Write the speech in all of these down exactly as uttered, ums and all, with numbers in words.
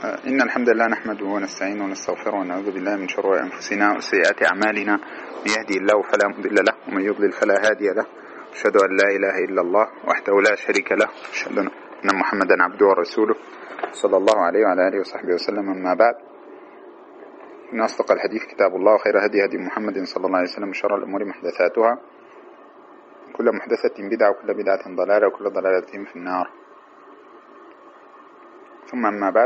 إن الحمد لله نحمده ونستعينه ونستغفره ونعوذ بالله من شرور أنفسنا وسيئات أعمالنا. من يهدي الله فلا مضل له ومن يضلل فلا هادي له. أشهد أن لا إله إلا الله وحده لا شريك له، أشهد أن محمدا عبده ورسوله صلى الله عليه وعلى آله وصحبه وسلم. أما بعد، إن أصدق الحديث كتاب الله، وخير هدي هدي محمد صلى الله عليه وسلم، وشر الأمور محدثاتها، كل محدثة بدعة وكل بدعة ضلالة وكل ضلالة في النار. ثم أما بعد،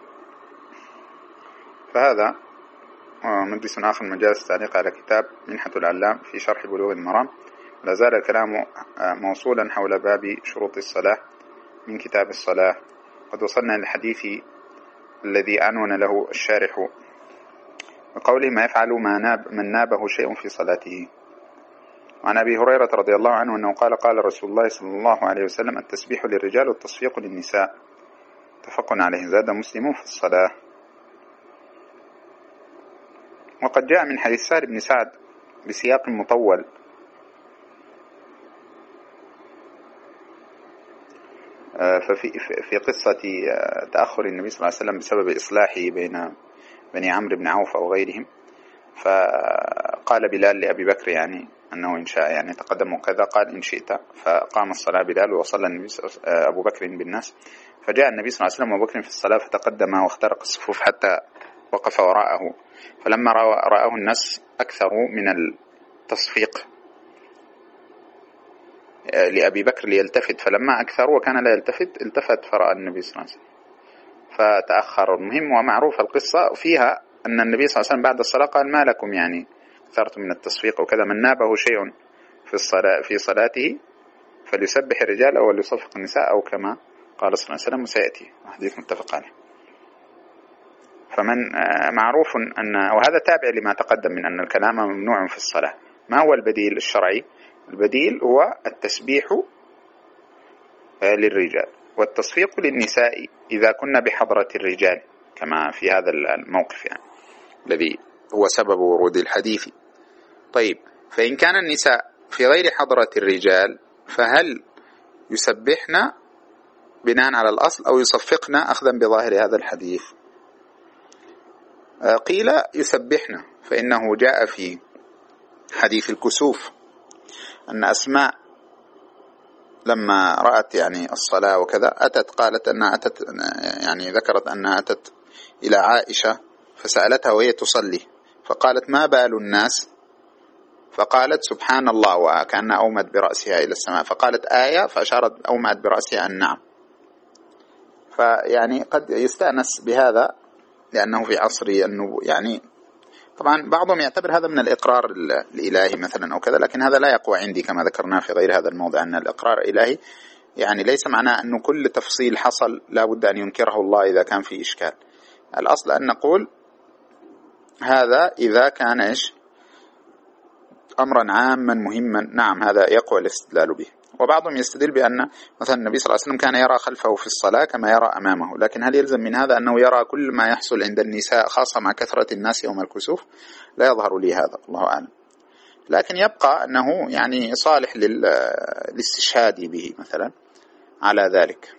فهذا مجلس آخر من مجالس التعليق على كتاب منحة العلام في شرح بلوغ المرام. لا زال الكلام موصولا حول باب شروط الصلاة من كتاب الصلاة. قد وصلنا للحديث الذي عنون له الشارح وقوله: ما يفعل ما ناب من نابه شيء في صلاته. وعن أبي هريرة رضي الله عنه أنه قال: قال رسول الله صلى الله عليه وسلم: التسبيح للرجال والتصفيق للنساء، متفق عليه. زاد مسلم في الصلاة. وقد جاء من حديث سهل بن سعد بسياق مطول ففي في قصة تأخر النبي صلى الله عليه وسلم بسبب إصلاحه بين بني عمرو بن عوف أو غيرهم. فقال بلال لأبي بكر يعني أنه إن شاء يعني تقدم كذا، قال إن شئت. فقام الصلاة بلال وصلى النبي أبو بكر بالناس. فجاء النبي صلى الله عليه وسلم وأبو بكر في الصلاة فتقدم واخترق الصفوف حتى وقف وراءه. فلما رآه الناس أكثروا من التصفيق لأبي بكر ليلتفت، فلما أكثروا وكان لا يلتفت التفت فرأى النبي صلى الله عليه وسلم فتأخر. المهم ومعروف القصة فيها أن النبي صلى الله عليه وسلم بعد الصلاة قال: ما لكم يعني أكثرتم من التصفيق وكذا، من نابه شيء في الصلاة في صلاته فليسبح الرجال أو ليصفق النساء، أو كما قال صلى الله عليه وسلم، وسيأتي حديث متفق عليه. فمن معروف أن، وهذا تابع لما تقدم من أن الكلام ممنوع في الصلاة. ما هو البديل الشرعي؟ البديل هو التسبيح للرجال والتصفيق للنساء إذا كنا بحضرة الرجال، كما في هذا الموقف يعني الذي هو سبب ورود الحديث. طيب، فإن كان النساء في غير حضرة الرجال فهل يسبحن بناء على الأصل أو يصفقن أخذا بظاهر هذا الحديث؟ قيل يسبحن، فإنه جاء في حديث الكسوف أن أسماء لما رأت يعني الصلاة وكذا أتت قالت أنها أتت يعني ذكرت أنها أتت إلى عائشة فسألتها وهي تصلي، فقالت: ما بال الناس؟ فقالت: سبحان الله، وكأنها أومت برأسها إلى السماء، فقالت آية فأشارت أومت برأسها أن نعم. فيعني قد يستأنس بهذا لأنه في عصر النبوة، يعني طبعا بعضهم يعتبر هذا من الإقرار الإلهي مثلا أو كذا، لكن هذا لا يقوى عندي كما ذكرنا في غير هذا الموضع أن الإقرار الإلهي يعني ليس معناه أنه كل تفصيل حصل لا بد أن ينكره الله إذا كان في إشكال. الأصل أن نقول هذا إذا كان إيش أمرا عاما مهما، نعم هذا يقوى الاستدلال به. وبعضهم يستدل بأن مثلا النبي صلى الله عليه وسلم كان يرى خلفه في الصلاة كما يرى أمامه، لكن هل يلزم من هذا أنه يرى كل ما يحصل عند النساء خاصة مع كثرة الناس يوم الكسوف؟ لا يظهر لي هذا، الله أعلم. لكن يبقى أنه يعني صالح للاستشهاد به مثلا على ذلك.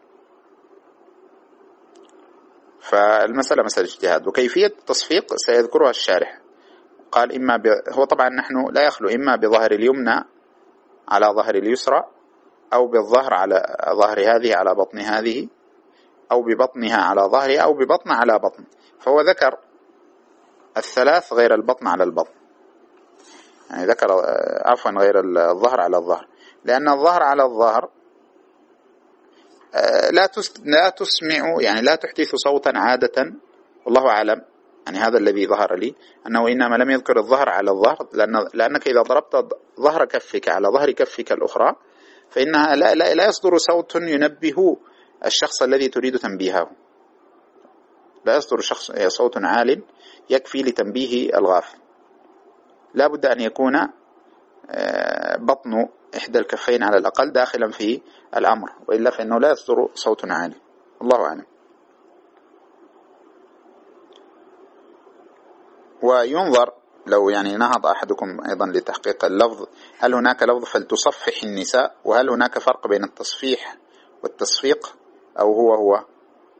فالمسألة مسألة اجتهاد. وكيفية التصفيق سيذكرها الشارح. قال إما ب... هو طبعا نحن لا يخلو إما بظهر اليمنى على ظهر اليسرى، أو بالظهر على ظهر هذه على بطن هذه، أو ببطنها على ظهرها، أو ببطن على بطن. فهو ذكر الثلاث غير البطن على البطن، يعني ذكر عفوا غير الظهر على الظهر، لأن الظهر على الظهر لا لا تسمع يعني لا تحدث صوتا عادة، والله أعلم. يعني هذا الذي ظهر لي أنه إنما لم يذكر الظهر على الظهر لأن لأنك إذا ضربت ظهر كفك على ظهر كفك الأخرى فإنها لا, لا, لا يصدر صوت ينبه الشخص الذي تريد تنبيهه، لا يصدر شخص صوت عال يكفي لتنبيه الغافل. لا بد أن يكون بطن إحدى الكفين على الأقل داخلا في الأمر، وإلا فإنه لا يصدر صوت عالي، الله أعلم. وينظر لو يعني نهض أحدكم أيضا لتحقيق اللفظ، هل هناك لفظ فلتصفح النساء، وهل هناك فرق بين التصفيح والتصفيق أو هو هو؟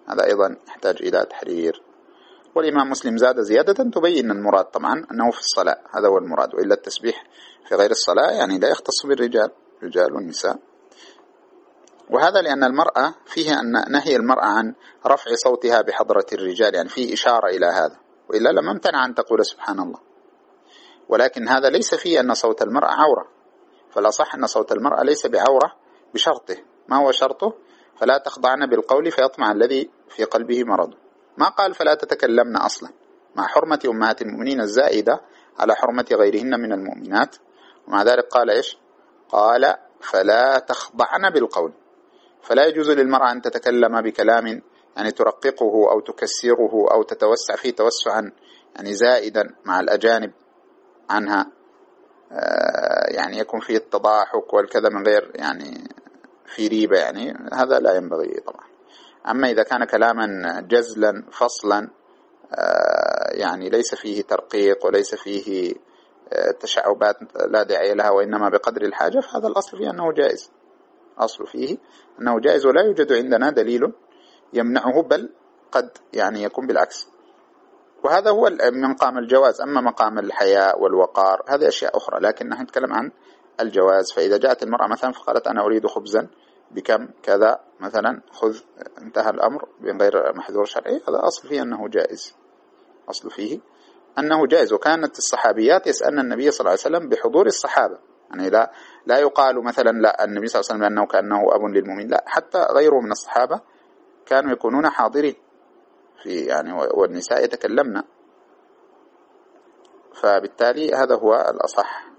هذا أيضا يحتاج إلى تحرير. والإمام مسلم زاد زيادة تبين المراد طبعا أنه في الصلاة، هذا هو المراد، وإلا التسبيح في غير الصلاة يعني لا يختص بالرجال، رجال والنساء. وهذا لأن المرأة فيه أن نهي المرأة عن رفع صوتها بحضرة الرجال، يعني فيه إشارة إلى هذا، وإلا لم امتنع أن تقول سبحان الله. ولكن هذا ليس فيه أن صوت المرأة عورة، فالأصح أن صوت المرأة ليس بعورة بشرطه. ما هو شرطه؟ فلا تخضعن بالقول فيطمع الذي في قلبه مرض. ما قال فلا تتكلمن أصلا، مع حرمة أمهات المؤمنين الزائدة على حرمة غيرهن من المؤمنات، ومع ذلك قال إيش؟ قال فلا تخضعن بالقول. فلا يجوز للمرأة أن تتكلم بكلام يعني ترققه أو تكسره أو تتوسع فيه توسعا يعني زائدا مع الأجانب عنها، يعني يكون فيه التضاحك والكذا من غير يعني في ريبة، يعني هذا لا ينبغي طبعا. أما إذا كان كلاما جزلا فصلا يعني ليس فيه ترقيق وليس فيه تشعبات لا داعي لها وإنما بقدر الحاجة، فهذا الأصل فيه أنه جائز، أصل فيه أنه جائز، ولا يوجد عندنا دليل يمنعه، بل قد يعني يكون بالعكس. وهذا هو من مقام الجواز. أما مقام الحياء والوقار هذه أشياء أخرى، لكن نحن نتكلم عن الجواز. فإذا جاءت المرأة مثلا فقالت أنا أريد خبزا بكم كذا مثلا، خذ، انتهى الأمر من غير محذور شرعي، هذا أصل فيه أنه جائز، أصل فيه أنه جائز. وكانت الصحابيات يسألن النبي صلى الله عليه وسلم بحضور الصحابة، يعني لا لا يقال مثلا لا النبي صلى الله عليه وسلم أنه كأنه أب للمؤمن، لا، حتى غيره من الصحابة كانوا يكونون حاضرين في يعني والنساء يتكلمن، فبالتالي هذا هو الأصح.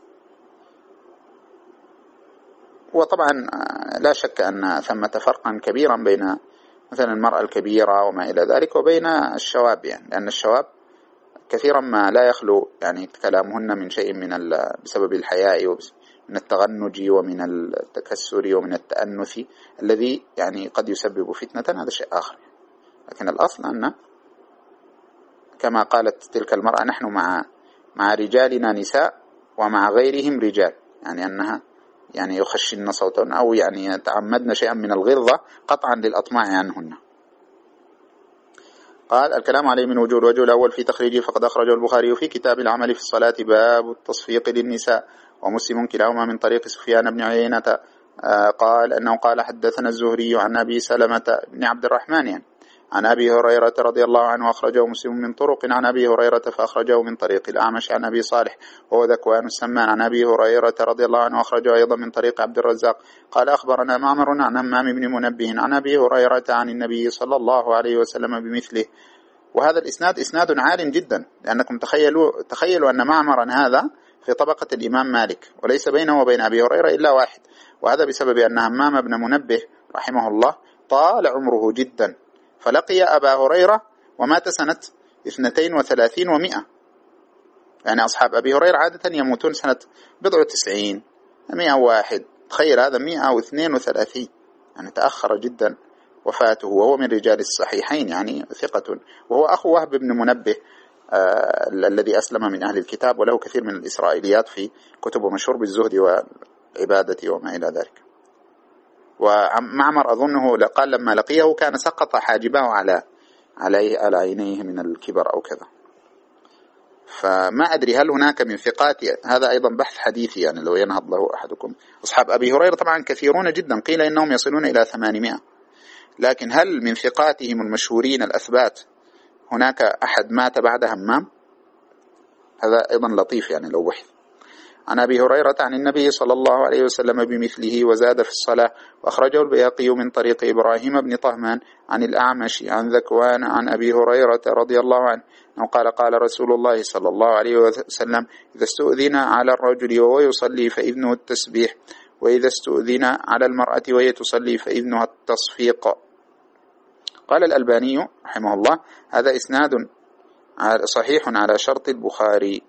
وطبعا لا شك أن ثمة فرقا كبيرا بين مثلا المرأة الكبيرة وما إلى ذلك وبين الشواب، يعني لأن الشواب كثيرا ما لا يخلو يعني كلامهن من شيء من بسبب الحياء ومن التغنج ومن التكسر ومن التأنث الذي يعني قد يسبب فتنة، هذا شيء آخر. لكن الأصل أن كما قالت تلك المرأة نحن مع مع رجالنا نساء ومع غيرهم رجال، يعني أنها يعني يخشن صوتهن أو يعني يتعمدن شيئا من الغلظة قطعا للأطماع عنهن. قال الكلام عليه من وجوه. الوجه الأول في تخريجه فقد أخرجه البخاري في كتاب العمل في الصلاة باب التصفيق للنساء، ومسلم كلاهما من طريق سفيان بن عيينة قال أنه قال حدثنا الزهري عن أبي سلمة بن عبد الرحمن يعني عن أبي هريرة رضي الله عنه، أخرجه مسلم من طرق عن أبي هريرة فأخرجه من طريق الأعمش عن أبي صالح وهو ذكوان السمان عن أبي هريرة رضي الله عنه، أخرجه أيضا من طريق عبد الرزاق قال أخبرنا معمر عن همام بن منبه عن أبي هريرة عن النبي صلى الله عليه وسلم بمثله. وهذا الإسناد إسناد عال جدا، لأنكم تخيلوا تخيلوا أن معمرا هذا في طبقة الإمام مالك وليس بينه وبين أبي هريرة إلا واحد، وهذا بسبب أن همام بن منبه رحمه الله طال عمره جدا، فلقي أبا هريرة ومات سنة اثنتين وثلاثين ومئة، يعني أصحاب أبي هريرة عادة يموتون سنة بضع وتسعين مئة واحد، تخيل هذا مئة واثنين وثلاثين، يعني تأخر جدا وفاته، وهو من رجال الصحيحين يعني ثقة، وهو أخو وهب بن منبه آه الذي أسلم من أهل الكتاب، وله كثير من الإسرائيليات في كتبه مشهور بالزهد والعبادة وما إلى ذلك. ومعمر أظنه قال لما لقيه كان سقط حاجبه على عليه على عينيه من الكبر أو كذا. فما أدري هل هناك من ثقات، هذا أيضا بحث حديثي يعني لو ينهض له أحدكم. أصحاب أبي هريرة طبعا كثيرون جدا، قيل إنهم يصلون إلى ثمانمائة، لكن هل من ثقاتهم المشهورين الأثبات هناك أحد مات بعد همام؟ هذا أيضا لطيف يعني لو بحث. عن أبي هريرة عن النبي صلى الله عليه وسلم بمثله وزاد في الصلاة، وأخرجه البيهقي من طريق إبراهيم بن طهمان عن الأعمش عن ذكوان عن أبي هريرة رضي الله عنه قال قال رسول الله صلى الله عليه وسلم إذا استؤذن على الرجل وهو يصلي فإذنه التسبيح، وإذا استؤذن على المرأة وهي تصلي فإذنها التصفيق. قال الألباني رحمه الله هذا إسناد صحيح على شرط البخاري،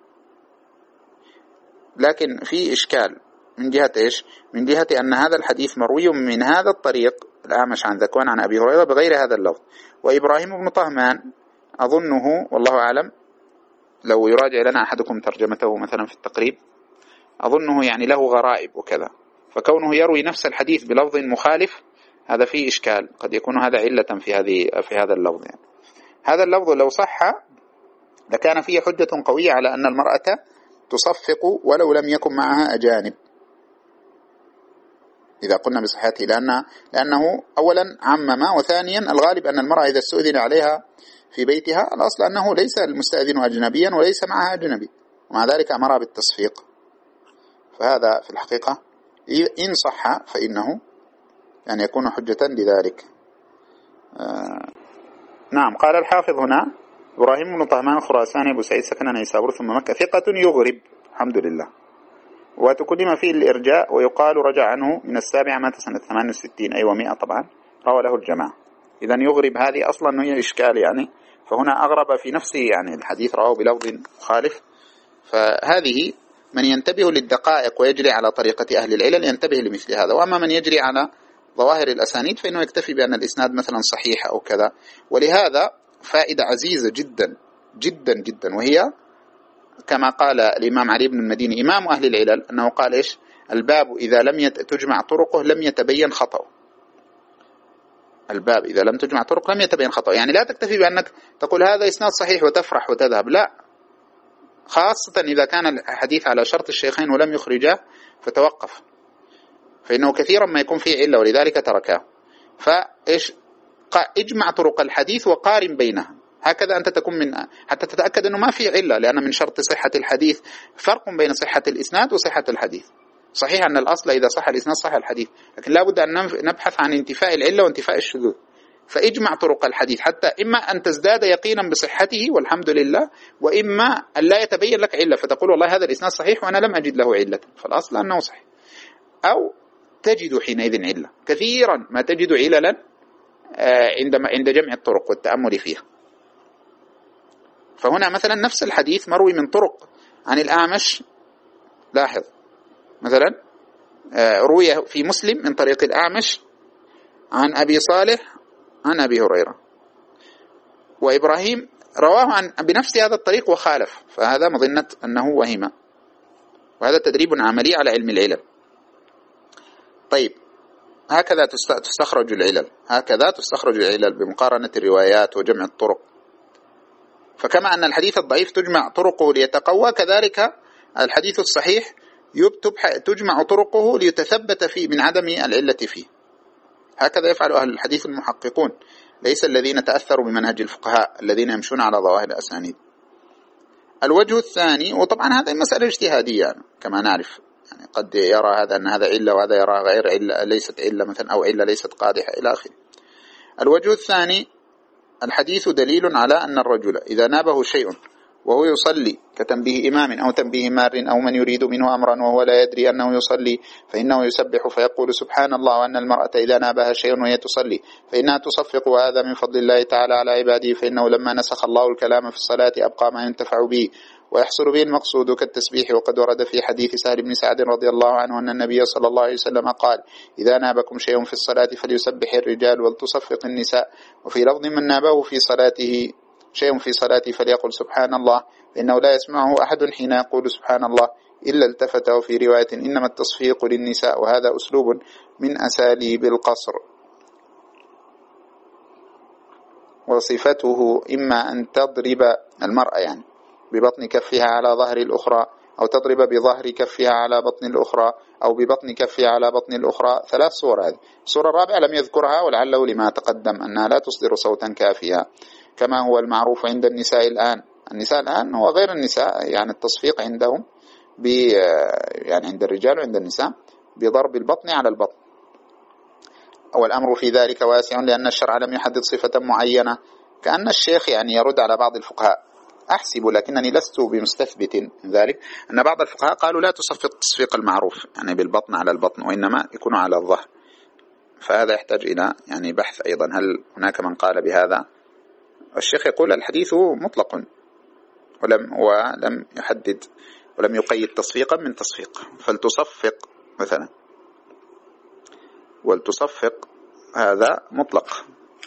لكن في إشكال من جهة إيش؟ من جهة أن هذا الحديث مروي من هذا الطريق الأعمش عن ذكوان عن أبي هريرة بغير هذا اللفظ، وإبراهيم بن طهمان أظنه والله أعلم لو يراجع لنا أحدكم ترجمته مثلا في التقريب أظنه يعني له غرائب وكذا، فكونه يروي نفس الحديث بلفظ مخالف هذا فيه إشكال، قد يكون هذا علة في هذه في هذا اللفظ يعني. هذا اللفظ لو صح لكان فيه حجة قوية على أن المرأة تصفق ولو لم يكن معها أجانب، إذا قلنا بصحته، لأن لأنه أولا عمم، وثانيا الغالب أن المرأة إذا استؤذن عليها في بيتها الأصل أنه ليس المستأذن أجنبيا وليس معها أجنبي، ومع ذلك أمرها بالتصفيق. فهذا في الحقيقة إن صح فإنه يعني يكون حجة لذلك. آه نعم. قال الحافظ هنا: إبراهيم بن طهمان الخراساني أبو سعيد سكن نيسابور ثم مكة، ثقة يغرب، الحمد لله، وتكلم فيه الإرجاء، ويقال رجع عنه من السابعة، مات سنة ثمانية وستين أي ومئة طبعا، روى له الجماعة. إذن يغرب هذه أصلا هي إشكال يعني، فهنا أغرب في نفسه يعني الحديث رواه بلفظ مخالف. فهذه من ينتبه للدقائق ويجري على طريقة أهل العلل ينتبه لمثل هذا، وأما من يجري على ظواهر الأسانيد فإنه يكتفي بأن الإسناد مثلا صحيح أو كذا. ولهذا فائدة عزيزة جدا جدا جدا، وهي كما قال الإمام علي بن المديني إمام أهل العلل أنه قال إيش: الباب إذا لم تجمع طرقه لم يتبين خطأه. الباب إذا لم تجمع طرق لم يتبين خطأه، يعني لا تكتفي بأنك تقول هذا إسناد صحيح وتفرح وتذهب، لا، خاصة إذا كان الحديث على شرط الشيخين ولم يخرجاه فتوقف، فإنه كثيرا ما يكون فيه علة ولذلك تركاه. فإيش اجمع طرق الحديث وقارن بينها، هكذا أنت تكون من حتى تتأكد أنه ما في علة، لأن من شرط صحة الحديث فرق بين صحة الإسناد وصحة الحديث. صحيح أن الأصل إذا صح الإسناد صح الحديث، لكن لا بد أن نبحث عن انتفاء العلة وانتفاء الشذوذ. فاجمع طرق الحديث حتى إما أن تزداد يقينا بصحته والحمد لله، وإما أن لا يتبين لك علة فتقول والله هذا الإسناد صحيح وأنا لم أجد له علة، فالأصل أنه صحيح. أو تجد حينئذ علة، كثيرا ما تجد عللا عندما عند جمع الطرق والتأمل فيها. فهنا مثلا نفس الحديث مروي من طرق عن الأعمش، لاحظ مثلا روي في مسلم من طريق الأعمش عن أبي صالح عن أبي هريرة، وإبراهيم رواه عن بنفس هذا الطريق وخالف، فهذا مظنة أنه وهم، وهذا تدريب عملي على علم العلل. طيب، هكذا تستخرج العلل، هكذا تستخرج العلل بمقارنة الروايات وجمع الطرق. فكما أن الحديث الضعيف تجمع طرقه ليتقوى، كذلك الحديث الصحيح تجمع طرقه ليتثبت فيه من عدم العلة فيه. هكذا يفعل أهل الحديث المحققون، ليس الذين تأثروا بمنهج الفقهاء الذين يمشون على ظواهر الأسانيد. الوجه الثاني، وطبعا هذه مسألة اجتهادية كما نعرف، يعني قد يرى هذا أن هذا علة وهذا يرى غير علة، ليست علة مثلا، أو علة ليست قادحة إلى آخره. الوجه الثاني: الحديث دليل على أن الرجل إذا نابه شيء وهو يصلي كتنبيه إمام أو تنبيه مار أو من يريد منه أمرا وهو لا يدري أنه يصلي، فإنه يسبح فيقول سبحان الله، وأن المرأة إذا نابها شيء وهي تصلي فإنها تصفق، وهذا من فضل الله تعالى على عباده، فإنه لما نسخ الله الكلام في الصلاة أبقى ما ينتفع به ويحصل به المقصود كالتسبيح. وقد ورد في حديث سهل بن سعد رضي الله عنه أن النبي صلى الله عليه وسلم قال: إذا نابكم شيء في الصلاة فليسبح الرجال ولتصفق النساء. وفي لفظ: من نابه في صلاته شيء في صلاته فليقل سبحان الله، فإنه لا يسمعه أحد حين يقول سبحان الله إلا التفت. وفي رواية: إنما التصفيق للنساء، وهذا أسلوب من أساليب القصر. وصفته إما أن تضرب المرأة يعني ببطن كفها على ظهر الأخرى، أو تضرب بظهر كفها على بطن الأخرى، أو ببطن كفها على بطن الأخرى. ثلاث صور. هذه الصورة الرابعة لم يذكرها، ولعله لما تقدم أنها لا تصدر صوتا كافيا، كما هو المعروف عند النساء الآن. النساء الآن وغير النساء يعني التصفيق عندهم ب يعني عند الرجال وعند النساء بضرب البطن على البطن. والأمر في ذلك واسع، لأن الشرع لم يحدد صفة معينة، كأن الشيخ يعني يرد على بعض الفقهاء، أحسب لكنني لست بمستثبت من ذلك، أن بعض الفقهاء قالوا لا تصفق التصفيق المعروف يعني بالبطن على البطن، وإنما يكون على الظهر. فهذا يحتاج إلى يعني بحث أيضا، هل هناك من قال بهذا؟ الشيخ يقول الحديث مطلق ولم ولم يحدد ولم يقيد تصفيقا من تصفيق، فلتصفق مثلا، والتصفق هذا مطلق.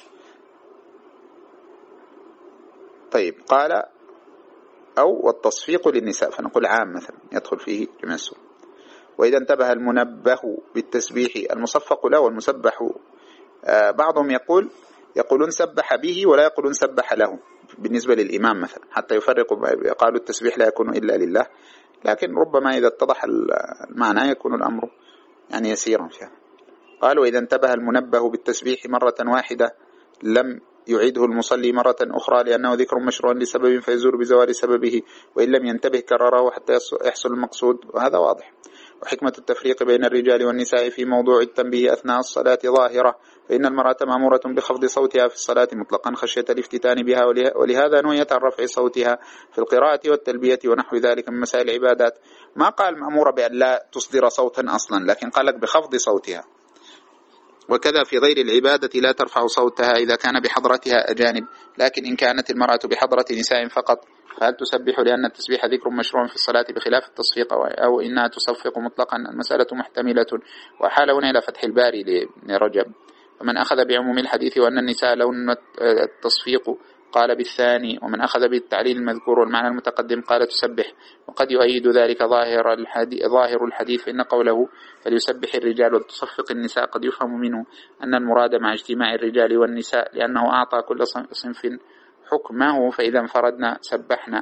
طيب، قال أو والتصفيق للنساء، فنقول عام مثلا يدخل فيه جميع السور. وإذا انتبه المنبه بالتسبيح المصفق له والمسبح بعضهم يقول يقولون سبح به ولا يقولون سبح له بالنسبة للإمام مثلا، حتى يفرقوا، قالوا التسبيح لا يكون إلا لله، لكن ربما إذا اتضح المعنى يكون الأمر يعني يسيرا فيها. قالوا إذا انتبه المنبه بالتسبيح مرة واحدة لم يعيده المصلي مرة أخرى لأنه ذكر مشروع لسبب فيزول بزوال سببه، وإن لم ينتبه كرره حتى يحصل المقصود، وهذا واضح. وحكمة التفريق بين الرجال والنساء في موضوع التنبيه أثناء الصلاة ظاهرة، فإن المرأة مأمورة بخفض صوتها في الصلاة مطلقا خشية الافتتان بها، ولهذا نهيت عن رفع صوتها في القراءة والتلبية ونحو ذلك من مسائل العبادات. ما قال مأمورة بأن لا تصدر صوتا أصلا، لكن قال لك بخفض صوتها. وكذا في غير العبادة لا ترفع صوتها إذا كان بحضرتها أجانب، لكن إن كانت المرأة بحضرة نساء فقط فهل تسبح لأن التسبيح ذكر مشروع في الصلاة بخلاف التصفيق، أو إنها تصفق مطلقا؟ المسألة محتملة. وحال هنا إلى فتح الباري لرجب. ومن أخذ بعموم الحديث وأن النساء لهن التصفيق قال بالثاني، ومن أخذ بالتعليل المذكور والمعنى المتقدم قال تسبح. وقد يؤيد ذلك ظاهر الحديث, ظاهر الحديث فإن قوله فليسبح الرجال وتصفق النساء قد يفهم منه أن المراد مع اجتماع الرجال والنساء، لأنه أعطى كل صنف حكمه، فإذا انفردنا سبحنا.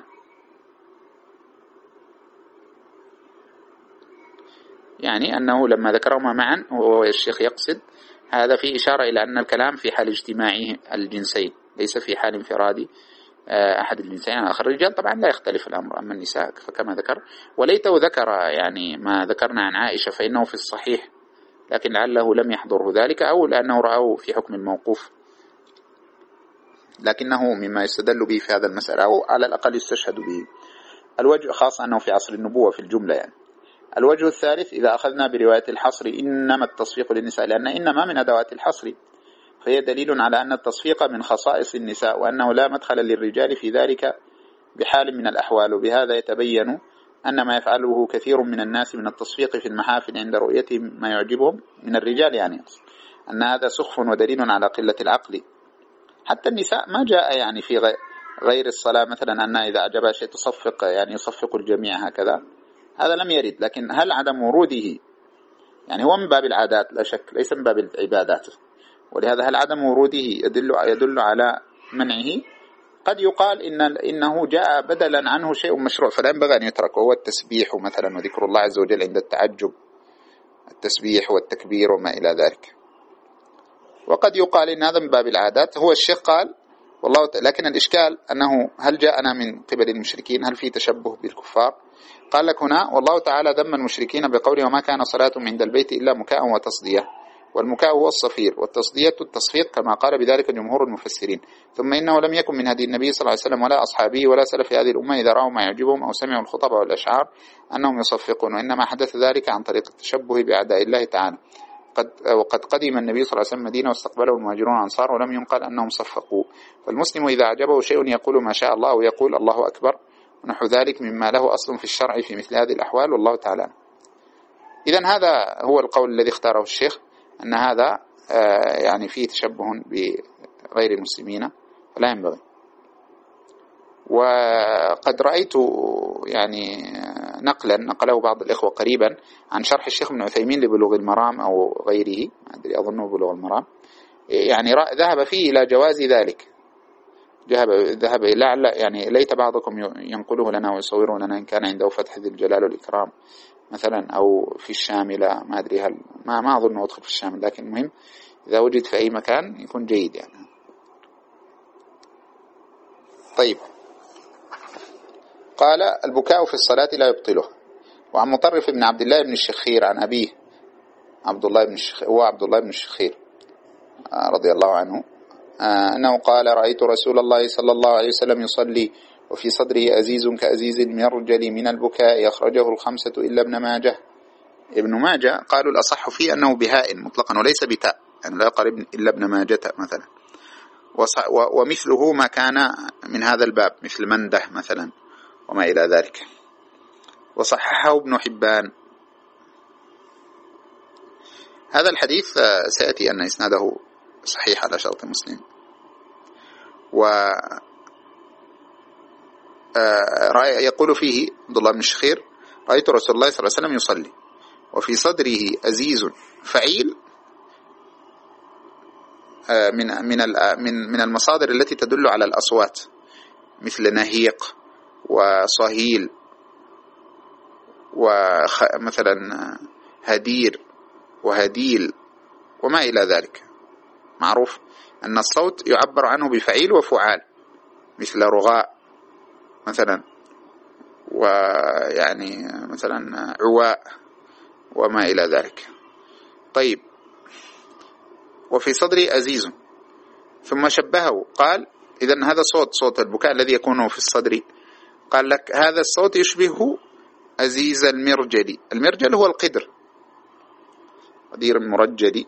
يعني أنه لما ذكرهما معا هو الشيخ يقصد هذا في إشارة إلى أن الكلام في حال اجتماعه الجنسين، ليس في حال انفراد أحد الجنسين عن آخر. الرجال طبعا لا يختلف الأمر، أما النساء فكما ذكر. وليته ذكر يعني ما ذكرنا عن عائشة فإنه في الصحيح، لكن لعله لم يحضره ذلك، أو لأنه رأوه في حكم الموقوف، لكنه مما يستدل به في هذا المسألة، أو على الأقل يستشهد به. الوجه خاصة أنه في عصر النبوة في الجملة يعني. الوجه الثالث إذا أخذنا برواية الحصر إنما التصفيق للنساء، لأن إنما من أدوات الحصر، فهي دليل على أن التصفيق من خصائص النساء، وأنه لا مدخل للرجال في ذلك بحال من الأحوال. وبهذا يتبين أن ما يفعله كثير من الناس من التصفيق في المحافل عند رؤيتهم ما يعجبهم من الرجال، يعني أن هذا سخف ودليل على قلة العقل. حتى النساء ما جاء يعني في غير الصلاة مثلا أن إذا أعجبها شيء تصفق، يعني يصفق الجميع هكذا، هذا لم يرد. لكن هل عدم وروده يعني هو من باب العادات لا شك، ليس من باب العبادات، ولهذا هل عدم وروده يدل يدل على منعه؟ قد يقال إن إنه جاء بدلا عنه شيء مشروع فلا ينبغي أن يترك، وهو التسبيح مثلا وذكر الله عز وجل عند التعجب، التسبيح والتكبير وما إلى ذلك. وقد يقال إن هذا من باب العادات. هو الشيخ قال والله، لكن الإشكال أنه هل جاءنا من قبل المشركين؟ هل في تشبه بالكفار؟ قال لك هنا والله تعالى ذم المشركين بقوله وما كان صلاتهم عند البيت إلا مكاء وتصدية، والمكاء هو الصفير، والتصدية التصفيق كما قال بذلك جمهور المفسرين. ثم إنه لم يكن من هدي النبي صلى الله عليه وسلم ولا أصحابه ولا سلف هذه الأمة إذا رأوا ما يعجبهم أو سمعوا الخطب والأشعار أنهم يصفقون، وإنما حدث ذلك عن طريق التشبه بأعداء الله تعالى. قد وقد قدم النبي صلى الله عليه وسلم المدينة واستقبله المهاجرون والأنصار ولم ينقل أنهم صفقوا. فالمسلم إذا أعجبه شيء يقول ما شاء الله ويقول الله أكبر ونحو ذلك مما له أصل في الشرع في مثل هذه الأحوال، والله تعالى. إذن هذا هو القول الذي اختاره الشيخ، أن هذا يعني فيه تشبه بغير المسلمين فلا ينبغي. وقد رأيت يعني نقلا نقله بعض الإخوة قريبا عن شرح الشيخ ابن عثيمين لبلوغ المرام أو غيره، ما أدري أظنه بلوغ المرام، يعني ذهب فيه إلى جواز ذلك، ذهب ذهب لعل يعني ليت بعضكم ينقله لنا ويصوره لنا إن كان عنده فتح ذي الجلال والإكرام مثلا، أو في الشاملة، ما أدري هل ما ما أظن أدخل في الشامل، لكن المهم إذا وجد في أي مكان يكون جيد يعني. طيب، قال البكاء في الصلاة لا يبطله. وعن مطرف بن عبد الله بن الشخير عن أبيه عبد الله بن الشخير، هو عبد الله بن الشخير رضي الله عنه أنه قال رأيت رسول الله صلى الله عليه وسلم يصلي وفي صدره أزيز كأزيز المرجل من البكاء، أخرجه الخمسة إلا ابن ماجه. ابن ماجه قالوا الأصح فيه أنه بهاء مطلقا وليس بتاء، يعني لا يقرب إلا ابن ماجه مثلا. ومثله ما كان من هذا الباب مثل منده مثلا وما إلى ذلك. وصححه ابن حبان. هذا الحديث سيأتي أن إسناده صحيح على شرط مسلم. و يقول فيه عبد الله بن الشخير رأيت رسول الله صلى الله عليه وسلم يصلي وفي صدره أزيز فعيل من من من من المصادر التي تدل على الأصوات، مثل نهيق وصهيل ومثلا هدير وهديل وما إلى ذلك. معروف أن الصوت يعبر عنه بفعيل وفعال، مثل رغاء مثلا، ويعني مثلا عواء وما إلى ذلك. طيب، وفي صدري أزيز، ثم شبهه قال إذن هذا صوت صوت البكاء الذي يكون في الصدر، قال لك هذا الصوت يشبه أزيز المرجل. المرجل هو القدر، قدير المرجل.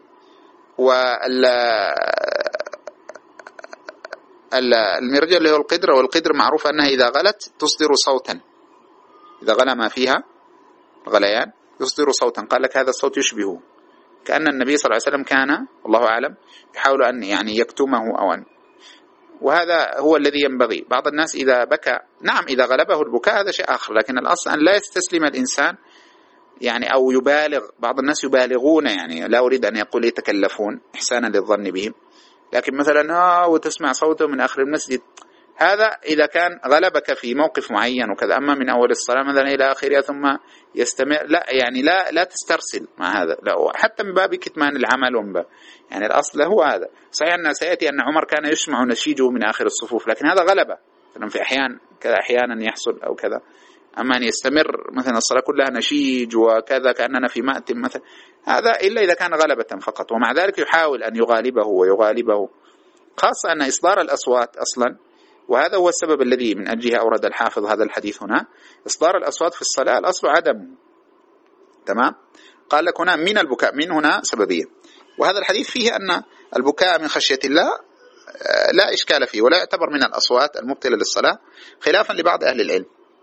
والمرجل هو القدر، والقدر معروف أنها إذا غلت تصدر صوتا، إذا غلى ما فيها غليان يصدر صوتا. قال لك هذا الصوت يشبهه، كأن النبي صلى الله عليه وسلم كان والله أعلم يحاول أن يعني يكتمه أو أن، وهذا هو الذي ينبغي. بعض الناس إذا بكى، نعم إذا غلبه البكاء هذا شيء آخر، لكن الأصل أن لا يستسلم الإنسان يعني أو يبالغ. بعض الناس يبالغون، يعني لا أريد أن يقول يتكلفون إحسانا للظن بهم، لكن مثلا آه وتسمع صوته من آخر المسجد، هذا إذا كان غلبك في موقف معين وكذا. أما من أول الصلاة مثلا إلى آخرها ثم يستمر، لا يعني لا لا تسترسل مع هذا، لا حتى من باب كتمان العمل ومن باب يعني الأصل هو هذا. صحيح أن سيأتي أن عمر كان يسمع نشيجه من آخر الصفوف، لكن هذا غلبه مثلا في أحيان كذا، أحيانا يحصل أو كذا. أما أن يستمر مثلا الصلاة كلها نشيج وكذا كأننا في مأتم مثلا، هذا إلا إذا كان غلبة فقط. ومع ذلك يحاول أن يغالبه ويغالبه، خاصة أن إصدار الأصوات أصلا، وهذا هو السبب الذي من أجله أورد الحافظ هذا الحديث هنا، إصدار الأصوات في الصلاة الأصل عدم. تمام. قال لك هنا من البكاء، من هنا سببية. وهذا الحديث فيه أن البكاء من خشية الله لا إشكال فيه، ولا يعتبر من الأصوات المبطلة للصلاة، خلافا لبعض أهل العلم.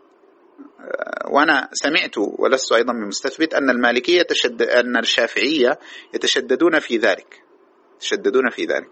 وأنا سمعت ولست أيضا بمستثبت أن المالكية تشد... أن الشافعية يتشددون في ذلك، يتشددون في ذلك.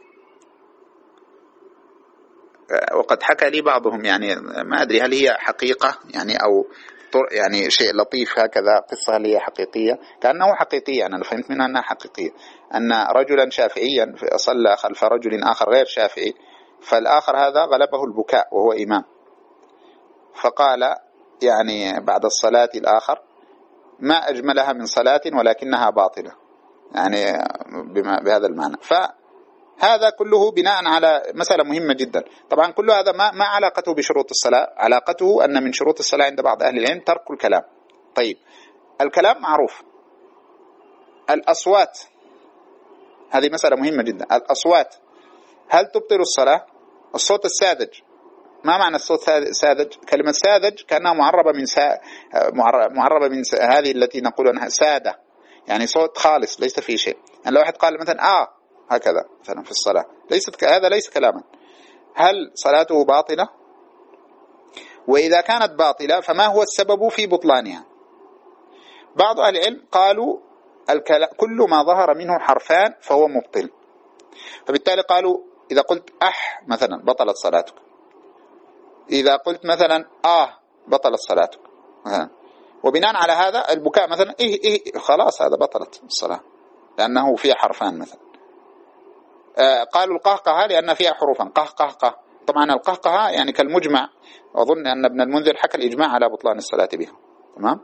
وقد حكى لي بعضهم، يعني ما أدري هل هي حقيقة يعني أو يعني شيء لطيف هكذا، قصة هل هي حقيقية؟ كأنه حقيقية، أنا فهمت منها أنها حقيقية، أن رجلا شافعيا صلى خلف رجل آخر غير شافعي، فالآخر هذا غلبه البكاء وهو إمام، فقال يعني بعد الصلاة الآخر ما أجملها من صلاة ولكنها باطلة، يعني بما بهذا المعنى. فهذا كله بناء على مسألة مهمة جدا. طبعا كل هذا ما ما علاقته بشروط الصلاة، علاقته أن من شروط الصلاة عند بعض أهل العلم ترك الكلام. طيب، الكلام معروف. الأصوات هذه مسألة مهمة جدا. الأصوات هل تبطل الصلاة؟ الصوت الساذج، ما معنى الصوت ساذج؟ كلمة ساذج كأنها معربة من سا... معربة من سا... هذه التي نقول أنها سادة، يعني صوت خالص ليس فيه شيء. يعني لو واحد قال مثلا آه هكذا مثلا في الصلاة، ليست هذا ليس كلاما. هل صلاته باطلة؟ وإذا كانت باطلة فما هو السبب في بطلانها؟ بعض أهل العلم قالوا الكلام كل ما ظهر منه حرفان فهو مبطل، فبالتالي قالوا إذا قلت أح مثلا بطلت صلاتك، إذا قلت مثلا آه بطلت صلاتك مثلا. وبناء على هذا البكاء مثلا إيه إيه خلاص هذا بطلت الصلاة لأنه فيها حرفان مثلا. آه قالوا القهقهة لأن فيها حروفا قهقهقه. طبعا القهقهة يعني كالمجمع، أظن أن ابن المنذر حكى الإجماع على بطلان الصلاة بها. تمام.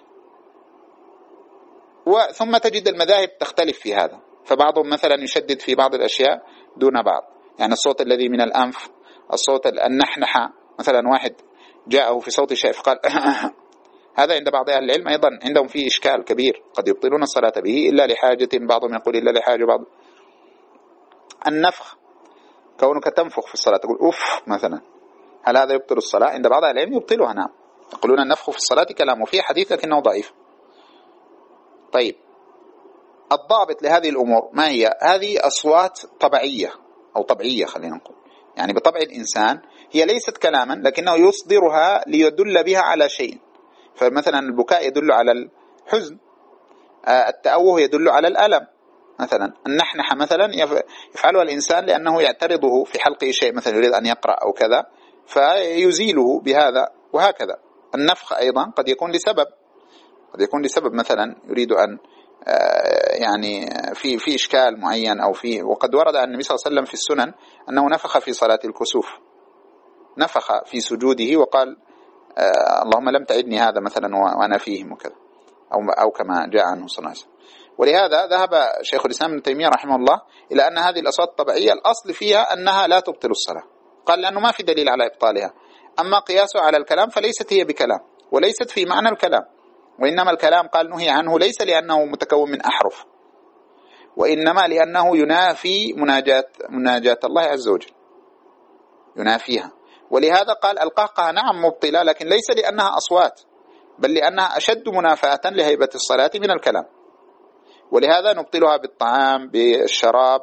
وثم تجد المذاهب تختلف في هذا، فبعضهم مثلا يشدد في بعض الأشياء دون بعض، يعني الصوت الذي من الأنف، الصوت النحنحة مثلا، واحد جاءه في صوت شيء فقال هذا عند بعض أهل العلم أيضا عندهم فيه إشكال كبير، قد يبطلون الصلاة به إلا لحاجة، بعضهم يقول إلا لحاجة بعض. النفخ، كونك تنفخ في الصلاة تقول أوف مثلا، هل هذا يبطل الصلاة؟ عند بعض أهل العلم يبطلها، نعم، يقولون النفخ في الصلاة كلامه فيه حديث لكنه ضعيف. طيب، الضابط لهذه الأمور ما هي؟ هذه أصوات طبيعية أو طبيعية خلينا نقول، يعني بطبع الإنسان، هي ليست كلاما لكنه يصدرها ليدل بها على شيء. فمثلا البكاء يدل على الحزن، التأوه يدل على الألم مثلا، النحنحة مثلا يفعلها الإنسان لأنه يعترضه في حلقه شيء مثلا يريد أن يقرأ أو كذا فيزيله بهذا، وهكذا. النفخ أيضا قد يكون لسبب، قد يكون لسبب مثلا يريد أن يعني في في إشكال معين أو في، وقد ورد عن النبي صلى الله عليه وسلم في السنن أنه نفخ في صلاة الكسوف، نفخ في سجوده وقال اللهم لم تعدني هذا مثلا وأنا فيهم وكذا، أو أو كما جاء عنه صلى الله عليه وسلم. ولهذا ذهب شيخ الإسلام ابن تيمية رحمه الله إلى أن هذه الأصوات الطبيعية الأصل فيها أنها لا تبطل الصلاة، قال لأنه ما في دليل على إبطالها. أما قياسه على الكلام فليست هي بكلام، وليست في معنى الكلام، وإنما الكلام قال نهي عنه ليس لأنه متكون من أحرف، وإنما لأنه ينافي مناجاة مناجاة الله عز وجل، ينافيها. ولهذا قال القهقه نعم مبطلة، لكن ليس لأنها أصوات، بل لأنها أشد منافاة لهيبة الصلاة من الكلام. ولهذا نبطلها بالطعام بالشراب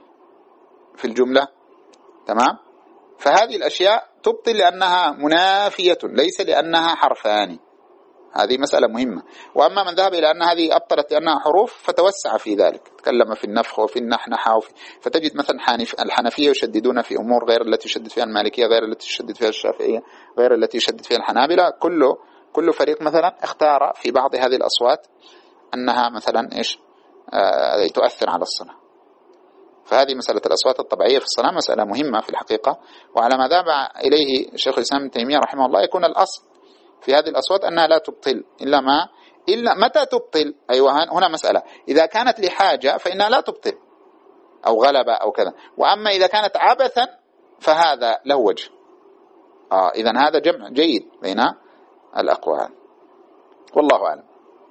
في الجملة، تمام. فهذه الأشياء تبطل لأنها منافية ليس لأنها حرفان، هذه مسألة مهمة. وأما من ذهب إلى أن هذه أبطلت لأنها حروف فتوسع في ذلك، تكلم في النفخ وفي النحنحة وفي، فتجد مثلا الحنفية يشددون في أمور غير التي يشدد فيها المالكية، غير التي يشدد فيها الشافعية، غير التي يشدد فيها الحنابلة. كله كل فريق مثلا اختار في بعض هذه الأصوات أنها مثلا إيش آه تؤثر على الصلاة. فهذه مسألة الأصوات الطبيعية في الصلاة مسألة مهمة في الحقيقة، وعلى ما ذهب إليه شيخ الإسلام ابن تيمية رحمه الله يكون الأصل في هذه الأصوات أنها لا تبطل، إلا ما إلا متى تبطل. أيوة هنا مسألة، إذا كانت لحاجة فإنها لا تبطل أو غلبة أو كذا، وأما إذا كانت عبثا فهذا له وجه. آه إذن هذا جمع جيد بين الأقوال، والله أعلم.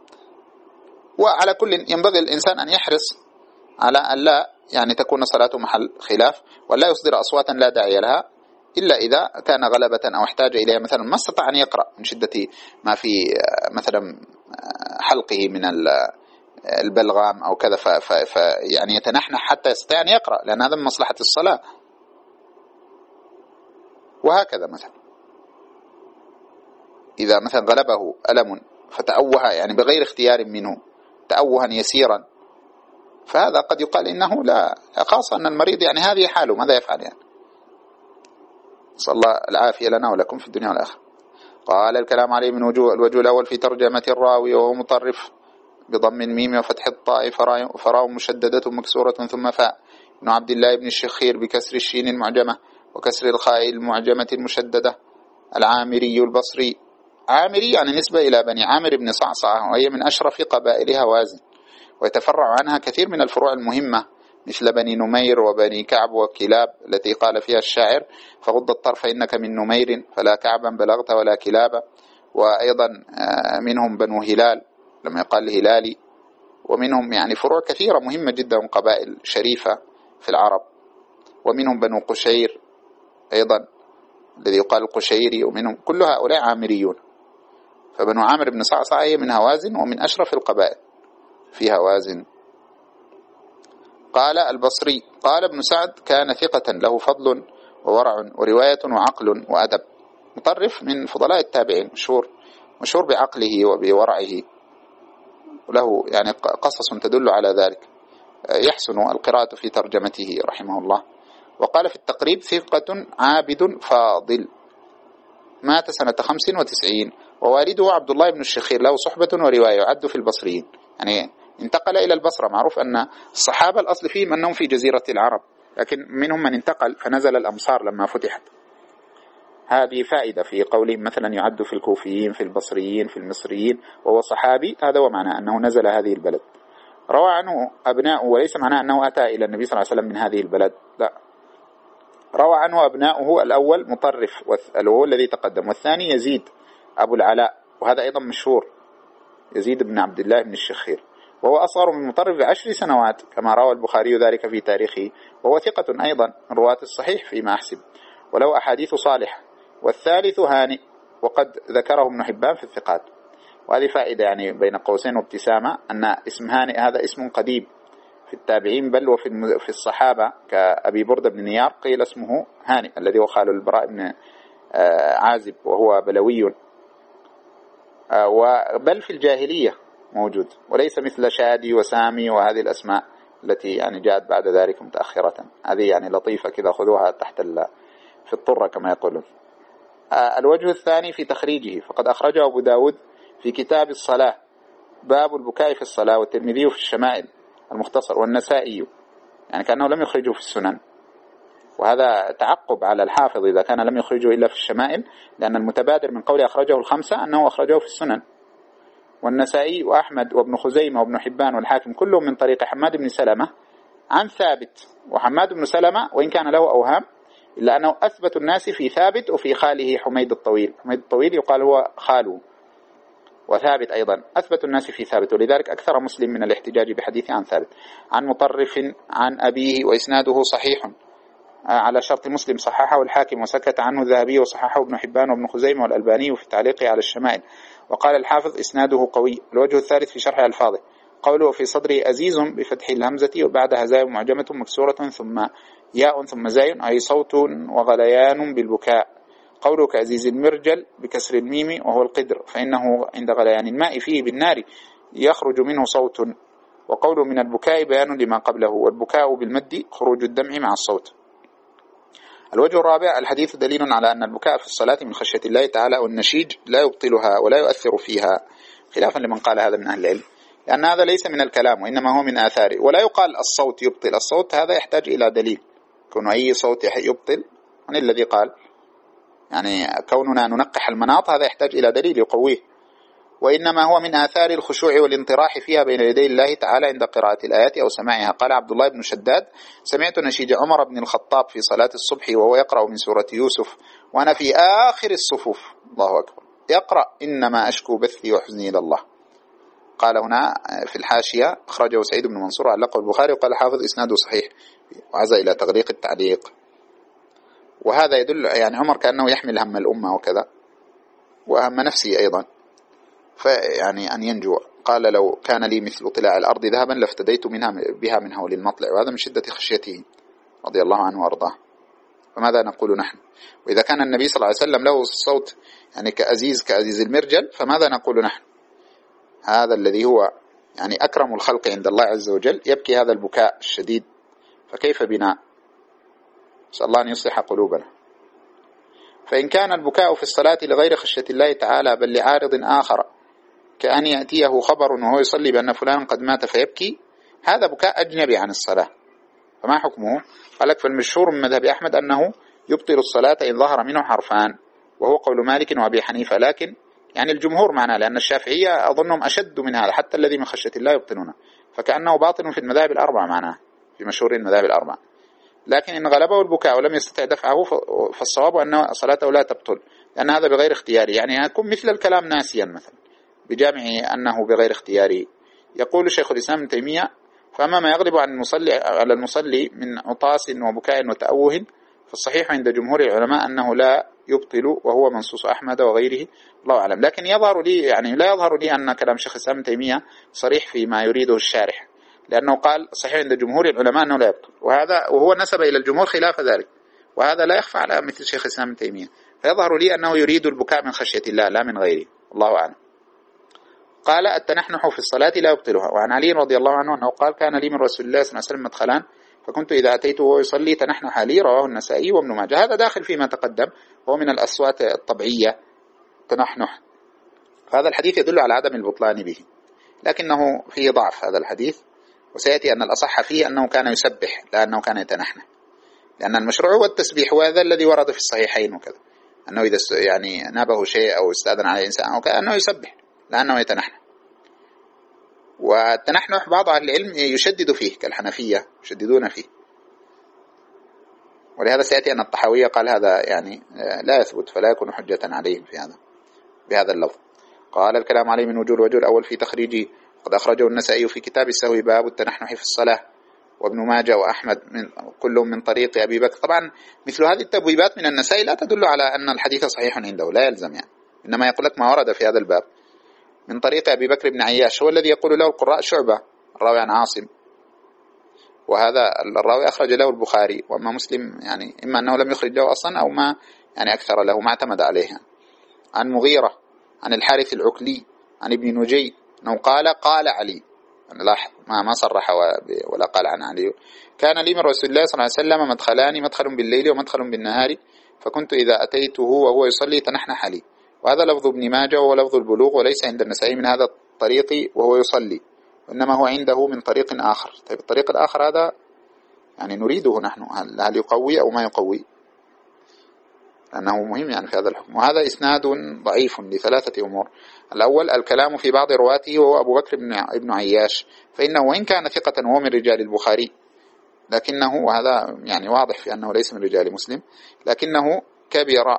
وعلى كل ينبغي الإنسان أن يحرص على أن لا يعني تكون صلاته محل خلاف، ولا يصدر أصواتا لا داعي لها إلا إذا كان غلبة أو احتاج إليها، مثلا ما استطاع أن يقرأ من شدة ما في مثلا حلقه من البلغام أو كذا، فيعني يتنحنح حتى يستطيع أن يقرأ، لأن هذا من مصلحة الصلاة. وهكذا مثلا إذا مثلا غلبه ألم فتأوه يعني بغير اختيار منه تأوها يسيرا، فهذا قد يقال إنه لا، خاصة أن المريض يعني هذه حاله ماذا يفعل يعني. صلى الله العافية لنا ولكم في الدنيا والآخرة. قال الكلام عليه من وجوه، الوجه الأول في ترجمة الراوي وهو مطرف بضم الميم وفتح الطاء فراء مشددة مكسورة ثم فاء، ابن عبد الله بن الشخير بكسر الشين المعجمة وكسر الخاء المعجمة المشددة، العامري البصري. عامري يعني نسبة إلى بني عامر بن صعصعة، وهي من أشرف قبائل هوازن، ويتفرع عنها كثير من الفروع المهمة مثل بني نمير وبني كعب وكلاب التي قال فيها الشاعر فغض الطرف إنك من نمير فلا كعبا بلغت ولا كلابا. وأيضا منهم بنو هلال لما يقال هلالي، ومنهم يعني فروع كثيرة مهمة جدا قبائل شريفة في العرب. ومنهم بنو قشير أيضا الذي يقال القشيري، ومنهم كل هؤلاء عامريون. فبنو عامر بن صعصع هي من هوازن ومن أشرف القبائل في هوازن. قال البصري قال ابن سعد كان ثقة له فضل وورع ورواية وعقل وأدب، مطرف من فضلاء التابعين، مشهور مشهور بعقله وبورعه، وله يعني قصص تدل على ذلك، يحسن القراءة في ترجمته رحمه الله. وقال في التقريب ثقة عابد فاضل، مات سنة خمس وتسعين، ووالده عبد الله بن الشخير له صحبة ورواية، يعد في البصريين، يعني انتقل إلى البصرة. معروف أن الصحابة الأصل فيهم أنهم في جزيرة العرب، لكن منهم من انتقل فنزل الأمصار لما فتحت. هذه فائدة في قولهم مثلا يعد في الكوفيين في البصريين في المصريين وهو صحابي، هذا ومعنى أنه نزل هذه البلد. روى عنه أبناؤه، وليس معناه أنه أتى إلى النبي صلى الله عليه وسلم من هذه البلد، لا، روى عنه أبناؤه، الأول مطرف وهو الذي تقدم، والثاني يزيد أبو العلاء، وهذا أيضا مشهور، يزيد بن عبد الله بن الشخير، وهو أصغر من مطرف بعشر سنوات كما روى البخاري ذلك في تاريخه، وهو ثقة أيضا من رواة الصحيح فيما أحسب، وله أحاديث صالحة. والثالث هانئ، وقد ذكره ابن حبان في الثقات. وهذه فائدة يعني بين قوسين وابتسامة، أن اسم هانئ هذا اسم قديم في التابعين، بل وفي في الصحابة كأبي بردة بن نيار قيل اسمه هانئ الذي هو خال البراء بن عازب وهو بلوي، بل في الجاهلية موجود، وليس مثل شادي وسامي وهذه الأسماء التي يعني جاءت بعد ذلك متأخرة. هذه يعني لطيفة كذا، خذوها تحت في الطرة كما يقولون. الوجه الثاني في تخريجه، فقد أخرجه أبو داود في كتاب الصلاة باب البكاء في الصلاة، والترمذي في الشمائل المختصر، والنسائي يعني كأنه لم يخرجه في السنن، وهذا تعقب على الحافظ إذا كان لم يخرجه إلا في الشمائل، لأن المتبادر من قول أخرجه الخمسة أنه أخرجه في السنن. والنسائي وأحمد وابن خزيمة وابن حبان والحاكم كلهم من طريق حماد بن سلمة عن ثابت. وحماد بن سلمة وإن كان له أوهام إلا أنه أثبت الناس في ثابت وفي خاله حميد الطويل. حميد الطويل يقال هو خاله، وثابت أيضا أثبت الناس في ثابت، ولذلك أكثر مسلم من الاحتجاج بحديث عن ثابت. عن مطرف عن أبيه وإسناده صحيح على شرط مسلم، صححه الحاكم وسكت عنه الذهبي وصححه ابن حبان وابن خزيمة والألباني في تعليقه على الشمائل. وقال الحافظ إسناده قوي. الوجه الثالث في شرح ألفاظه قوله في صدره أزيز بفتح الهمزة وبعدها زاي معجمة مكسورة ثم ياء ثم زاي، أي صوت وغليان بالبكاء. قوله كأزيز المرجل بكسر الميم وهو القدر، فإنه عند غليان الماء فيه بالنار يخرج منه صوت. وقوله من البكاء بيان لما قبله، والبكاء بالمد خروج الدمع مع الصوت. الوجه الرابع الحديث دليل على أن البكاء في الصلاة من خشية الله تعالى والنشيج لا يبطلها ولا يؤثر فيها، خلافا لمن قال هذا من أهل العلم، لأن هذا ليس من الكلام وإنما هو من آثاره. ولا يقال الصوت يبطل، الصوت هذا يحتاج إلى دليل، كون أي صوت يبطل من الذي قال؟ يعني كوننا ننقح المناط هذا يحتاج إلى دليل يقويه، وإنما هو من آثار الخشوع والانطراح فيها بين يدي الله تعالى عند قراءة الآيات أو سماعها. قال عبد الله بن شداد سمعت نشيج عمر بن الخطاب في صلاة الصبح وهو يقرأ من سورة يوسف وأنا في آخر الصفوف، الله أكبر، يقرأ إنما أشكو بثي وحزني إلى الله. قال هنا في الحاشية أخرجه سعيد بن منصور علقه البخاري، وقال حافظ إسناده صحيح وعزى إلى تغليق التعليق. وهذا يدل يعني عمر كأنه يحمل هم الأمة وكذا وهم نفسي أيضا، فيعني أن ينجو. قال لو كان لي مثل طلاع الأرض ذهبا لافتديت منها بها من هول المطلع، وهذا من شدة خشيته رضي الله عنه وأرضاه. فماذا نقول نحن؟ وإذا كان النبي صلى الله عليه وسلم له الصوت يعني كأزيز كأزيز المرجل، فماذا نقول نحن؟ هذا الذي هو يعني أكرم الخلق عند الله عز وجل يبكي هذا البكاء الشديد، فكيف بنا؟ نسأل الله أن يصلح قلوبنا. فإن كان البكاء في الصلاة لغير خشية الله تعالى بل لعارض آخر كأن يأتيه خبر وهو يصلي بأن فلان قد مات فيبكي، هذا بكاء أجنبي عن الصلاة، فما حكمه؟ قال لك فالمشهور من مذهب أحمد أنه يبطل الصلاة إن ظهر منه حرفان، وهو قول مالك وأبي حنيفة، لكن يعني الجمهور معنا، لأن الشافعية أظنهم أشد من هذا، حتى الذي من خشية الله يبطلونه، فكأنه باطل في المذاهب الأربعة معنا، في مشهور المذاهب الأربعة. لكن إن غلبه البكاء ولم يستطع دفعه فالصواب أن صلاته لا تبطل، لأن هذا بغير اختياري، يعني يكون مثل الكلام ناسيا مثلا بجامع أنه بغير اختياري. يقول شيخ الإسلام ابن تيمية فأما ما يغلب عن المصلي على المصلي من عطاس وبكاء وتأوه فالصحيح عند جمهور العلماء أنه لا يبطل، وهو منصوص أحمد وغيره، الله أعلم. لكن يظهر لي يعني لا يظهر لي أن كلام شيخ الإسلام ابن تيمية صريح فيما يريده الشارح، لأنه قال صحيح عند جمهور العلماء أنه لا يبطل، وهذا وهو نسب إلى الجمهور خلاف ذلك، وهذا لا يخفى على مثل شيخ الإسلام ابن تيمية. فيظهر لي أنه يريد البكاء من خشية الله لا من غيره، الله أعلم. قال التنحنح في الصلاة لا يبطلها. وعن علي رضي الله عنه أنه قال كان لي من رسول الله صلى الله عليه وسلم مدخلان فكنت إذا أتيته وهو يصلي تنحنح لي، رواه النسائي وابن ماجه. هذا داخل فيما تقدم، وهو من الأصوات الطبيعية تنحنح، فهذا الحديث يدل على عدم البطلان به، لكنه فيه ضعف هذا الحديث، وسيأتي أن الأصح فيه أنه كان يسبح لا أنه كان يتنحنح، لأن المشروع هو التسبيح، وهذا الذي ورد في الصحيحين وكذا، أنه إذا يعني نابه شيء أو استأذن عليه إنسان أو كذا أنه يسبح لا أنه يتنحنح. والتنحنح بعض أهل العلم يشدد فيه كالحنفية يشددون فيه، ولهذا سيأتي أن الطحاوية قال هذا يعني لا يثبت فلا يكون حجة عليهم في هذا بهذا اللفظ. قال الكلام عليه من وجوه. الوجه الأول في تخريجه قد أخرجه النسائي في كتاب السهو باب التنحنح في الصلاة، وابن ماجه وأحمد من كلهم من طريق أبي بكر. طبعا مثل هذه التبويبات من النسائي لا تدل على أن الحديث صحيح عنده، لا يلزم يعني، إنما يقول لك ما ورد في هذا الباب من طريق أبي بكر بن عياش، هو الذي يقول له القراء شعبة الراوي عن عاصم، وهذا الراوي أخرج له البخاري، وأما مسلم يعني إما أنه لم يخرج له أصلا أو ما يعني أكثر له ما اعتمد عليها. عن مغيرة عن الحارث العكلي عن ابن نجي أنه قال قال علي، يعني لاحظ ما ما صرح ولا قال عن علي، كان لي من رسول الله صلى الله عليه وسلم مدخلان، مدخل بالليل ومدخل بالنهار، فكنت إذا أتيته وهو يصلي تنحنح لي. وهذا لفظ ابن ماجه وهو لفظ البلوغ، وليس عند النسائي من هذا الطريق وهو يصلي، وإنما هو عنده من طريق آخر. طيب الطريق الآخر هذا يعني نريده نحن، هل, هل يقوي أو ما يقوي؟ لأنه مهم يعني في هذا الحكم. وهذا إسناد ضعيف لثلاثة أمور. الأول الكلام في بعض رواته وهو أبو بكر بن عياش، فإنه وإن كان ثقة وهو من رجال البخاري لكنه، وهذا يعني واضح في أنه ليس من رجال مسلم، لكنه كبر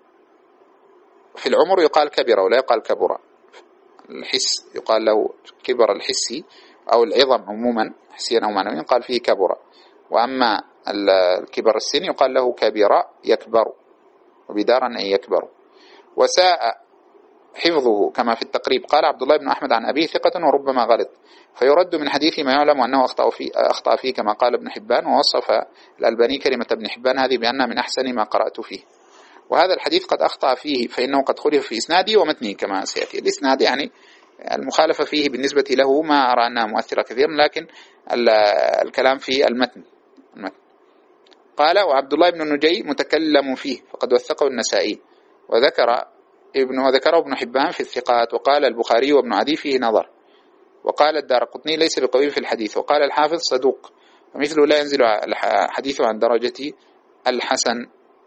في العمر، يقال كبر ولا يقال كبر. الحس يقال له كبر الحسي أو العظم عموما حسيا أو معنويا قال فيه كبر، وأما الكبر السن يقال له كبر يكبر، وبدارا أن يكبر. وساء حفظه كما في التقريب. قال عبد الله بن أحمد عن أبيه ثقة وربما غلط، فيرد من حديثه ما يعلم أنه أخطأ فيه, أخطأ فيه كما قال ابن حبان. ووصف الألباني كلمة ابن حبان هذه بأنها من أحسن ما قرأت فيه. وهذا الحديث قد أخطأ فيه، فإنه قد خلف في إسناده ومتنه كما سيأتي. الإسناد يعني المخالفة فيه بالنسبة له ما أرى أنها مؤثرة كثيرا، لكن الكلام في المتن. المتن قال وعبد الله بن النجي متكلم فيه فقد وثقه النسائي، وذكر ابن وذكره ابن حبان في الثقات، وقال البخاري وابن عدي فيه نظر، وقال الدارقطني ليس بقوي في الحديث، وقال الحافظ صدوق، ومثله لا ينزل الحديث عن درجة الحسن،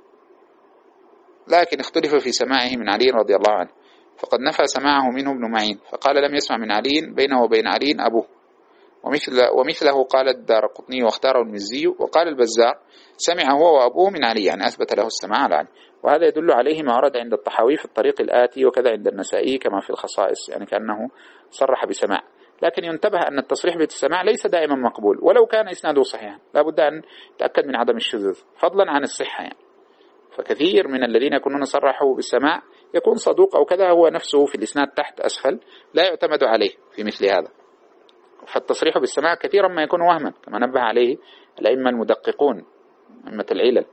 لكن اختلف في سماعه من علي رضي الله عنه، فقد نفى سماعه منه ابن معين فقال لم يسمع من علي، بينه وبين علي أبوه. ومثل ومثله قال الدارقطني واختاره المزي، وقال البزار سمع هو وأبوه من علي، يعني أثبت له السماع على علي. وهذا يدل عليه ما ورد عند الطحاوي في الطريق الآتي، وكذا عند النسائي كما في الخصائص، يعني كأنه صرح بسماع. لكن ينتبه أن التصريح بالسماع ليس دائما مقبول ولو كان إسناده صحيحا، لا بد أن تأكد من عدم الشذوذ فضلا عن الصحة يعني. فكثير من الذين يكونون صرحوا بالسماع يكون صدوق أو كذا هو نفسه في الإسناد تحت أسفل لا يعتمد عليه في مثل هذا. فالتصريح بالسماع كثيرا ما يكون وهما كما نبه عليه الأئمة المدققون أئمة العلل.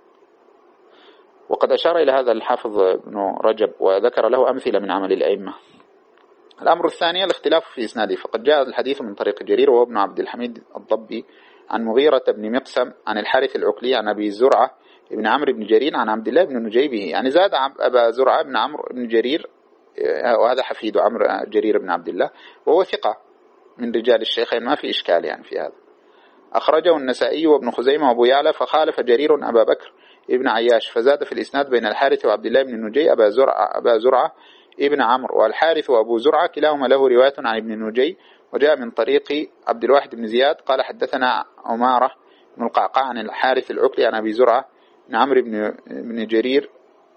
وقد أشار إلى هذا الحافظ ابن رجب وذكر له أمثلة من عمل الأئمة. الأمر الثاني الاختلاف في إسناده، فقد جاء الحديث من طريق جرير وهو ابن عبد الحميد الضبي عن مغيرة بن مقسم عن الحارث العقلي عن أبي زرعة ابن عمرو بن جرير عن عبد الله بن نجيبه، يعني زاد أبا زرعة بن عمرو بن جرير، وهذا حفيد عمرو جرير بن عبد الله وهو ثقة من رجال الشيخين، ما في إشكال يعني في هذا. أخرجه النسائي وابن خزيمة وابو يعلى، فخالف جرير أبا بكر ابن عياش فزاد في الإسناد بين الحارث وعبد الله بن النجي أبا زرعة, أبا زرعة ابن عمرو، والحارث وأبو زرعة كلاهما له رواية عن ابن النجي. وجاء من طريق عبد الواحد بن زياد قال حدثنا عمارة بن القعقاع عن الحارث العقلي عن أبي زرعة بن عمرو بن, بن جرير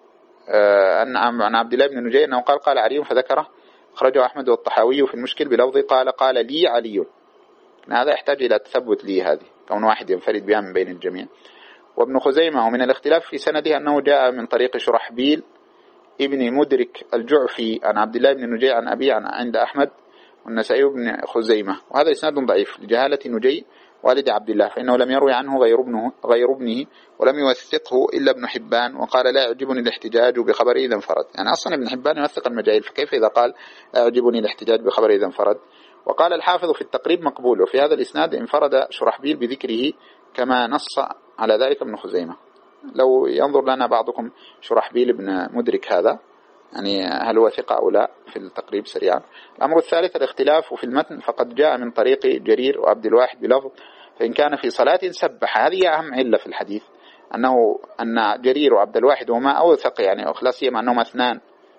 أن عن عبد الله بن النجي أنه قال قال علي فذكره. أخرجه أحمد والطحاوي في المشكل بلفظ قال قال لي علي. هذا يحتاج إلى تثبت لي هذه، كون واحد ينفرد بها من بين الجميع. وابن خزيمة ومن الاختلاف في سنده أنه جاء من طريق شرحبيل ابن مدرك الجعفي عن عبد الله بن نجي عن أبي عن عند أحمد والنسائي بن خزيمة، وهذا إسناد ضعيف لجهالة نجي والد عبد الله، فإنه لم يروي عنه غير ابنه, غير ابنه ولم يوثقه إلا ابن حبان، وقال لا يعجبني الاحتجاج بخبره إذا انفرد. يعني أصلا ابن حبان يوثق المجاهيل، فكيف إذا قال لا يعجبني الاحتجاج بخبره إذا انفرد؟ وقال الحافظ في التقريب مقبول، وفي هذا الإسناد انفرد شرحبيل بذكره كما نص على ذلك ابن خزيمة. لو ينظر لنا بعضكم شرحبيل ابن مدرك هذا يعني هل هو ثقة أو لا في التقريب سريعا. الأمر الثالث الاختلاف في المتن، فقد جاء من طريق جرير وعبد الواحد بلفظ فإن كان في صلاة سبح. هذه أهم علة في الحديث، أنه أن جرير وعبد الواحد هما أوثق يعني أو خلاص سيما أنهما اثنان،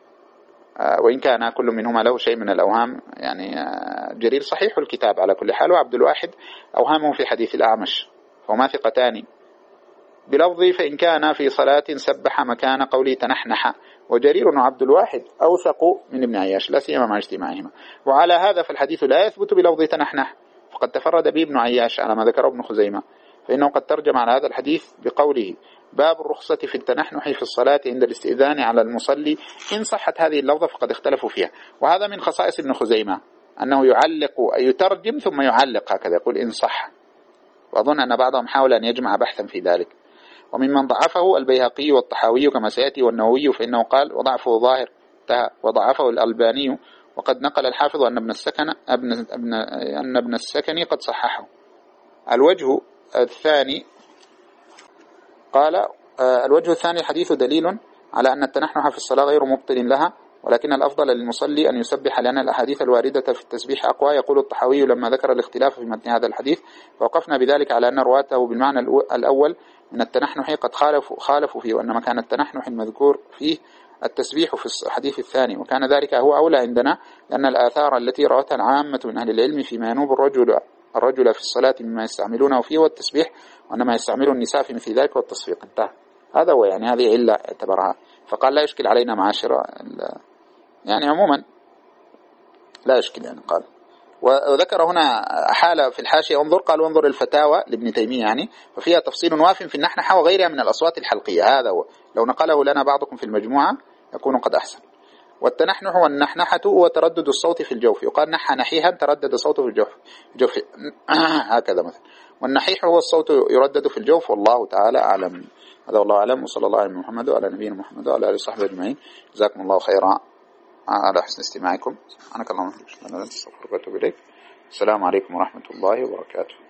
وإن كان كل منهما له شيء من الأوهام. يعني جرير صحيح الكتاب على كل حال، وعبد الواحد أوهامه في حديث الأعمش، فهما ثقتان بلفظ فإن كان في صلاة سبح مكان قولي تنحنح. وجرير وعبد الواحد أوثق من ابن عياش لا سيما مع اجتماعهما. وعلى هذا فالحديث لا يثبت بلفظ تنحنح، فقد تفرد به ابن عياش على ما ذكره ابن خزيمة، فإنه قد ترجم على هذا الحديث بقوله باب الرخصة في التنحنح في الصلاة عند الاستئذان على المصلي. إن صحت هذه اللفظة فقد اختلفوا فيها، وهذا من خصائص ابن خزيمة أنه يعلق يترجم ثم يعلق هكذا يقول إن صح، وأظن أن بعضهم حاول أن يجمع بحثا في ذلك. وممن ضعفه البيهقي والطحاوي كما سيأتي والنووي، فإنه قال وضعفه ظاهر وضعفه الألباني، وقد نقل الحافظ أن ابن السكن ابن ابن أن ابن السكني قد صححه. الوجه الثاني قال الوجه الثاني الحديث دليل على أن التنحنح في الصلاة غير مبطل لها، ولكن الأفضل للمصلي أن يسبح لأن الأحاديث الواردة في التسبيح أقوى. يقول الطحاوي لما ذكر الاختلاف في متن هذا الحديث فوقفنا بذلك على أن رواته بالمعنى الأول من التنحنح قد خالفوا, خالفوا فيه، وأن مكان التنحنح المذكور فيه التسبيح في الحديث الثاني، وكان ذلك هو أولى عندنا لأن الآثار التي روتها العامة من أهل العلم فيما ينوب الرجل الرجل في الصلاة مما يستعملونه فيه والتسبيح، وأنما يستعمل النساء في مثل ذلك والتصفيق. انتهى. هذا هو يعني هذه علة اعتبرها، فقال لا يشكل علينا معاشر يعني عموما لا يشكل يعني. قال وذكر هنا حالة في الحاشية انظر، قال وانظر الفتاوى لابن تيمية يعني، ففيها تفصيل واف في النحنحة وغيرها من الأصوات الحلقية. هذا هو لو نقله لنا بعضكم في المجموعة يكون قد أحسن. والتنحنح والنحنحة هو تردد الصوت في الجوف، يقال نحى نحيها تردد صوته في الجوف, الجوف. هكذا مثلا. والنحيح هو الصوت يردد في الجوف، والله تعالى أعلم. هذا والله أعلم، وصلى الله على محمد وعلى نبينا محمد وعلى آله وصحبه أجمعين. جزاكم الله خيرا على حسن استماعكم. سبحانك اللهم وبحمدك، أستغفرك وأتوب إليك. السلام عليكم ورحمة الله وبركاته.